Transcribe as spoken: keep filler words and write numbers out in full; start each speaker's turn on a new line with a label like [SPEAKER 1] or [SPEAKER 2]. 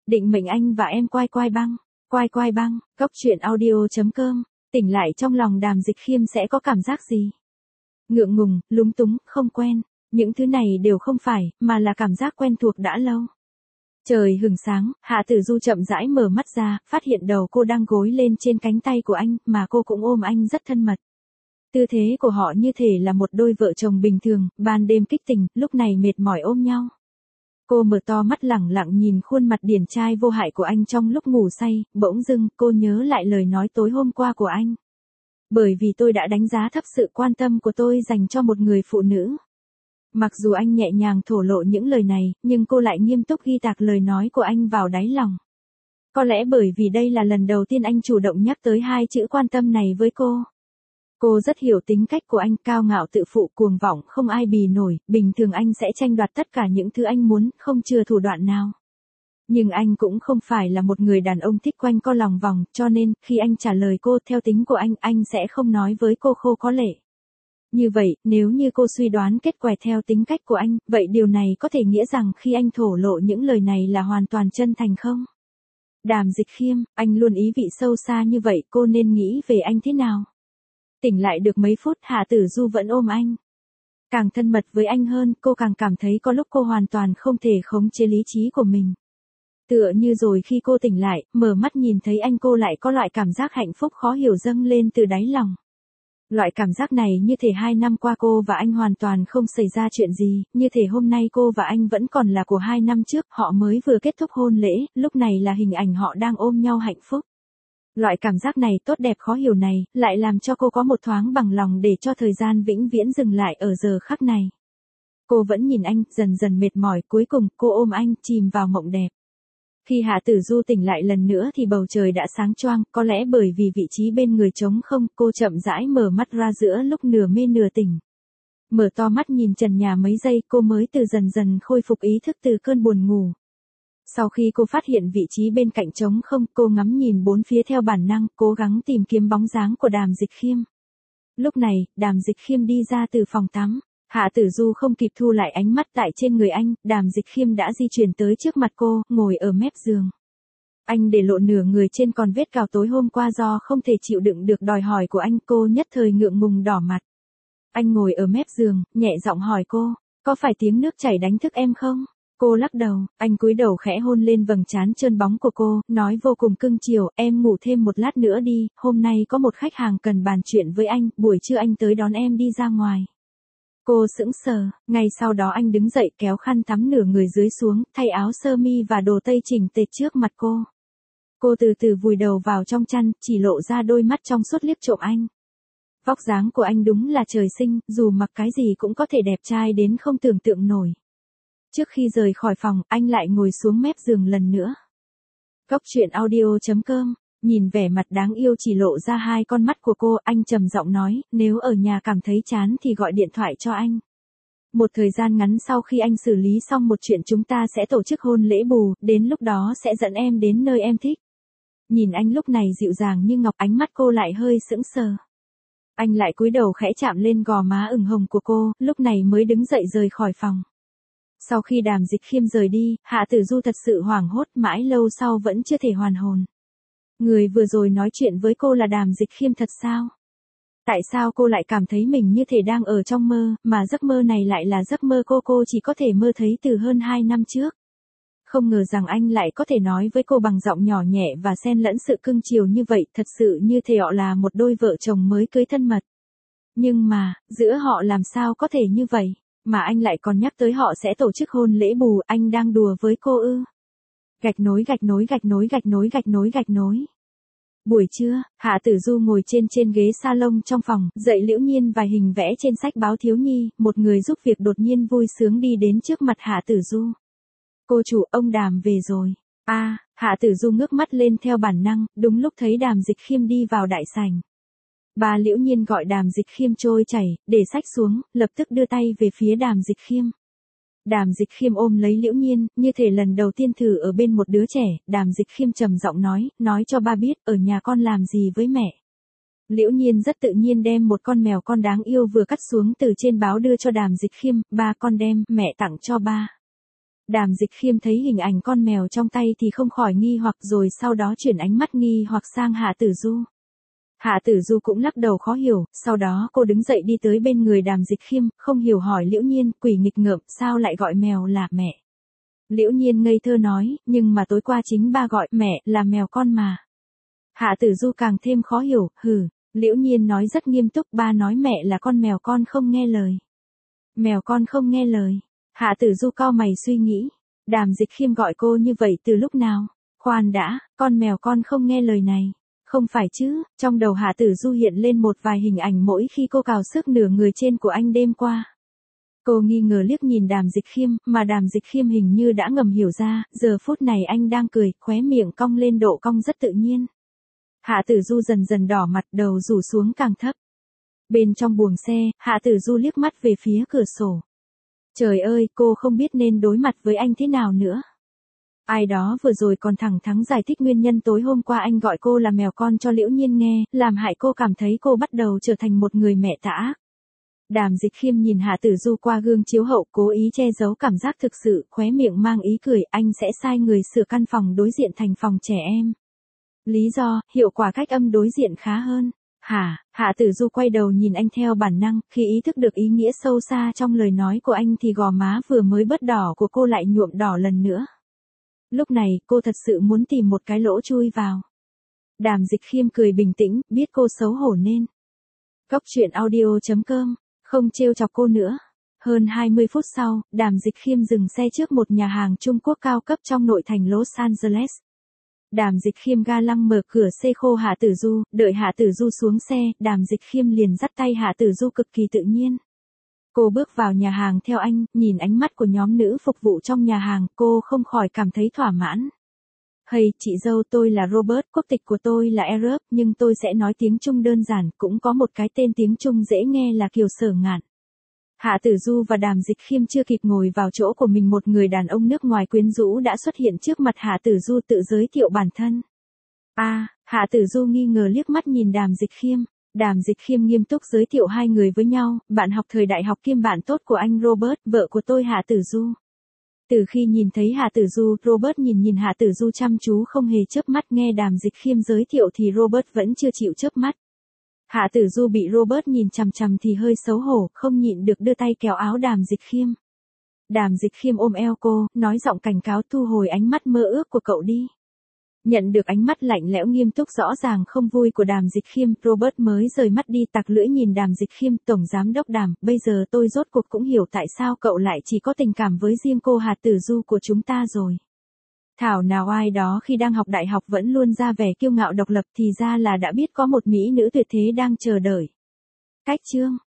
[SPEAKER 1] định mệnh anh và em quai quai băng, quai quai băng, cốc truyện audio chấm com, tỉnh lại trong lòng Đàm Dịch Khiêm sẽ có cảm giác gì? Ngượng ngùng, lúng túng, không quen, những thứ này đều không phải, mà là cảm giác quen thuộc đã lâu. Trời hửng sáng, Hạ Tử Du chậm rãi mở mắt ra, phát hiện đầu cô đang gối lên trên cánh tay của anh, mà cô cũng ôm anh rất thân mật. Tư thế của họ như thể là một đôi vợ chồng bình thường, ban đêm kích tình, lúc này mệt mỏi ôm nhau. Cô mở to mắt lẳng lặng nhìn khuôn mặt điển trai vô hại của anh trong lúc ngủ say, bỗng dưng cô nhớ lại lời nói tối hôm qua của anh. Bởi vì tôi đã đánh giá thấp sự quan tâm của tôi dành cho một người phụ nữ. Mặc dù anh nhẹ nhàng thổ lộ những lời này, nhưng cô lại nghiêm túc ghi tạc lời nói của anh vào đáy lòng. Có lẽ bởi vì đây là lần đầu tiên anh chủ động nhắc tới hai chữ quan tâm này với cô. Cô rất hiểu tính cách của anh, cao ngạo tự phụ, cuồng vọng, không ai bì nổi, bình thường anh sẽ tranh đoạt tất cả những thứ anh muốn, không chừa thủ đoạn nào. Nhưng anh cũng không phải là một người đàn ông thích quanh co lòng vòng, cho nên, khi anh trả lời cô theo tính của anh, anh sẽ không nói với cô khô có lệ. Như vậy, nếu như cô suy đoán kết quả theo tính cách của anh, vậy điều này có thể nghĩa rằng khi anh thổ lộ những lời này là hoàn toàn chân thành không? Đàm Dịch Khiêm, anh luôn ý vị sâu xa như vậy, cô nên nghĩ về anh thế nào? Tỉnh lại được mấy phút, Hạ Tử Du vẫn ôm anh. Càng thân mật với anh hơn, cô càng cảm thấy có lúc cô hoàn toàn không thể khống chế lý trí của mình. Tựa như rồi khi cô tỉnh lại, mở mắt nhìn thấy anh, cô lại có loại cảm giác hạnh phúc khó hiểu dâng lên từ đáy lòng. Loại cảm giác này như thể hai năm qua cô và anh hoàn toàn không xảy ra chuyện gì, như thể hôm nay cô và anh vẫn còn là của hai năm trước, họ mới vừa kết thúc hôn lễ, lúc này là hình ảnh họ đang ôm nhau hạnh phúc. Loại cảm giác này tốt đẹp khó hiểu này, lại làm cho cô có một thoáng bằng lòng để cho thời gian vĩnh viễn dừng lại ở giờ khắc này. Cô vẫn nhìn anh, dần dần mệt mỏi, cuối cùng cô ôm anh, chìm vào mộng đẹp. Khi Hạ Tử Du tỉnh lại lần nữa thì bầu trời đã sáng choang, có lẽ bởi vì vị trí bên người trống không, cô chậm rãi mở mắt ra giữa lúc nửa mê nửa tỉnh. Mở to mắt nhìn trần nhà mấy giây, cô mới từ dần dần khôi phục ý thức từ cơn buồn ngủ. Sau khi cô phát hiện vị trí bên cạnh trống không, cô ngắm nhìn bốn phía theo bản năng, cố gắng tìm kiếm bóng dáng của Đàm Dịch Khiêm. Lúc này, Đàm Dịch Khiêm đi ra từ phòng tắm. Hạ Tử Du không kịp thu lại ánh mắt tại trên người anh, Đàm Dịch Khiêm đã di chuyển tới trước mặt cô, ngồi ở mép giường. Anh để lộ nửa người trên, còn vết cào tối hôm qua do không thể chịu đựng được đòi hỏi của anh, cô nhất thời ngượng ngùng đỏ mặt. Anh ngồi ở mép giường, nhẹ giọng hỏi cô, có phải tiếng nước chảy đánh thức em không? Cô lắc đầu, anh cúi đầu khẽ hôn lên vầng trán trơn bóng của cô, nói vô cùng cưng chiều, em ngủ thêm một lát nữa đi, hôm nay có một khách hàng cần bàn chuyện với anh, buổi trưa anh tới đón em đi ra ngoài. Cô sững sờ, ngay sau đó anh đứng dậy kéo khăn tắm nửa người dưới xuống, thay áo sơ mi và đồ tây chỉnh tề trước mặt cô. Cô từ từ vùi đầu vào trong chăn, chỉ lộ ra đôi mắt trong suốt liếc trộm anh. Vóc dáng của anh đúng là trời sinh, dù mặc cái gì cũng có thể đẹp trai đến không tưởng tượng nổi. Trước khi rời khỏi phòng, anh lại ngồi xuống mép giường lần nữa. Cốc truyện audio chấm com, nhìn vẻ mặt đáng yêu chỉ lộ ra hai con mắt của cô, anh trầm giọng nói, nếu ở nhà cảm thấy chán thì gọi điện thoại cho anh. Một thời gian ngắn sau khi anh xử lý xong một chuyện chúng ta sẽ tổ chức hôn lễ bù, đến lúc đó sẽ dẫn em đến nơi em thích. Nhìn anh lúc này dịu dàng như ngọc, ánh mắt cô lại hơi sững sờ. Anh lại cúi đầu khẽ chạm lên gò má ửng hồng của cô, lúc này mới đứng dậy rời khỏi phòng. Sau khi Đàm Dịch Khiêm rời đi, Hạ Tử Du thật sự hoảng hốt, mãi lâu sau vẫn chưa thể hoàn hồn. Người vừa rồi nói chuyện với cô là Đàm Dịch Khiêm thật sao? Tại sao cô lại cảm thấy mình như thể đang ở trong mơ, mà giấc mơ này lại là giấc mơ cô cô chỉ có thể mơ thấy từ hơn hai năm trước? Không ngờ rằng anh lại có thể nói với cô bằng giọng nhỏ nhẹ và xen lẫn sự cưng chiều như vậy, thật sự như thể họ là một đôi vợ chồng mới cưới thân mật. Nhưng mà, giữa họ làm sao có thể như vậy? Mà anh lại còn nhắc tới họ sẽ tổ chức hôn lễ bù, anh đang đùa với cô ư? Gạch nối gạch nối gạch nối gạch nối gạch nối gạch nối. Buổi trưa, Hạ Tử Du ngồi trên trên ghế salon trong phòng, dạy Liễu Nhiên vài hình vẽ trên sách báo thiếu nhi, một người giúp việc đột nhiên vui sướng đi đến trước mặt Hạ Tử Du. Cô chủ, ông Đàm về rồi. A, à, Hạ Tử Du ngước mắt lên theo bản năng, đúng lúc thấy Đàm Dịch Khiêm đi vào đại sảnh. Bà Liễu Nhiên gọi Đàm Dịch Khiêm trôi chảy, để sách xuống, lập tức đưa tay về phía Đàm Dịch Khiêm. Đàm Dịch Khiêm ôm lấy Liễu Nhiên, như thể lần đầu tiên thử ở bên một đứa trẻ, Đàm Dịch Khiêm trầm giọng nói, nói cho ba biết, ở nhà con làm gì với mẹ. Liễu Nhiên rất tự nhiên đem một con mèo con đáng yêu vừa cắt xuống từ trên báo đưa cho Đàm Dịch Khiêm, ba con đem, mẹ tặng cho ba. Đàm Dịch Khiêm thấy hình ảnh con mèo trong tay thì không khỏi nghi hoặc, rồi sau đó chuyển ánh mắt nghi hoặc sang Hạ Tử Du. Hạ Tử Du cũng lắc đầu khó hiểu, sau đó cô đứng dậy đi tới bên người Đàm Dịch Khiêm, không hiểu hỏi Liễu Nhiên, quỷ nghịch ngợm, sao lại gọi mèo là mẹ? Liễu Nhiên ngây thơ nói, nhưng mà tối qua chính ba gọi mẹ là mèo con mà. Hạ Tử Du càng thêm khó hiểu, hừ, Liễu Nhiên nói rất nghiêm túc, ba nói mẹ là con mèo con không nghe lời. Mèo con không nghe lời. Hạ Tử Du cau mày suy nghĩ, Đàm Dịch Khiêm gọi cô như vậy từ lúc nào? Khoan đã, con mèo con không nghe lời này. Không phải chứ, trong đầu Hạ Tử Du hiện lên một vài hình ảnh mỗi khi cô cào sức nửa người trên của anh đêm qua. Cô nghi ngờ liếc nhìn Đàm Dịch Khiêm, mà Đàm Dịch Khiêm hình như đã ngầm hiểu ra, giờ phút này anh đang cười, khóe miệng cong lên độ cong rất tự nhiên. Hạ Tử Du dần dần đỏ mặt, đầu rủ xuống càng thấp. Bên trong buồng xe, Hạ Tử Du liếc mắt về phía cửa sổ. Trời ơi, cô không biết nên đối mặt với anh thế nào nữa. Ai đó vừa rồi còn thẳng thắn giải thích nguyên nhân tối hôm qua anh gọi cô là mèo con cho Liễu Nhiên nghe, làm hại cô cảm thấy cô bắt đầu trở thành một người mẹ tà ác. Đàm Dịch Khiêm nhìn Hạ Tử Du qua gương chiếu hậu, cố ý che giấu cảm giác thực sự, khóe miệng mang ý cười, anh sẽ sai người sửa căn phòng đối diện thành phòng trẻ em. Lý do, hiệu quả cách âm đối diện khá hơn. Hả? Hạ Tử Du quay đầu nhìn anh theo bản năng, khi ý thức được ý nghĩa sâu xa trong lời nói của anh thì gò má vừa mới bớt đỏ của cô lại nhuộm đỏ lần nữa. Lúc này, cô thật sự muốn tìm một cái lỗ chui vào. Đàm Dịch Khiêm cười bình tĩnh, biết cô xấu hổ nên. Cốc truyện audio chấm com, không trêu chọc cô nữa. Hơn hai mươi phút sau, Đàm Dịch Khiêm dừng xe trước một nhà hàng Trung Quốc cao cấp trong nội thành Los Angeles. Đàm Dịch Khiêm ga lăng mở cửa xe khô Hạ Tử Du, đợi Hạ Tử Du xuống xe, Đàm Dịch Khiêm liền dắt tay Hạ Tử Du cực kỳ tự nhiên. Cô bước vào nhà hàng theo anh, nhìn ánh mắt của nhóm nữ phục vụ trong nhà hàng, cô không khỏi cảm thấy thỏa mãn. Hey, chị dâu, tôi là Robert, quốc tịch của tôi là Arab, nhưng tôi sẽ nói tiếng Trung đơn giản, cũng có một cái tên tiếng Trung dễ nghe là Kiều Sở Ngạn. Hạ Tử Du và Đàm Dịch Khiêm chưa kịp ngồi vào chỗ của mình, một người đàn ông nước ngoài quyến rũ đã xuất hiện trước mặt Hạ Tử Du tự giới thiệu bản thân. A, à, Hạ Tử Du nghi ngờ liếc mắt nhìn Đàm Dịch Khiêm. Đàm Dịch Khiêm nghiêm túc giới thiệu hai người với nhau, bạn học thời đại học kiêm bạn tốt của anh Robert, vợ của tôi Hạ Tử Du. Từ khi nhìn thấy Hạ Tử Du, Robert nhìn nhìn Hạ Tử Du chăm chú không hề chớp mắt, nghe Đàm Dịch Khiêm giới thiệu thì Robert vẫn chưa chịu chớp mắt. Hạ Tử Du bị Robert nhìn chằm chằm thì hơi xấu hổ, không nhịn được đưa tay kéo áo Đàm Dịch Khiêm. Đàm Dịch Khiêm ôm eo cô, nói giọng cảnh cáo, thu hồi ánh mắt mơ ước của cậu đi. Nhận được ánh mắt lạnh lẽo nghiêm túc rõ ràng không vui của Đàm Dịch Khiêm, Robert mới rời mắt đi, tặc lưỡi nhìn Đàm Dịch Khiêm, tổng giám đốc Đàm, bây giờ tôi rốt cuộc cũng hiểu tại sao cậu lại chỉ có tình cảm với riêng cô Hạ Tử Du của chúng ta rồi. Thảo nào ai đó khi đang học đại học vẫn luôn ra vẻ kiêu ngạo độc lập, thì ra là đã biết có một mỹ nữ tuyệt thế đang chờ đợi. Cách chương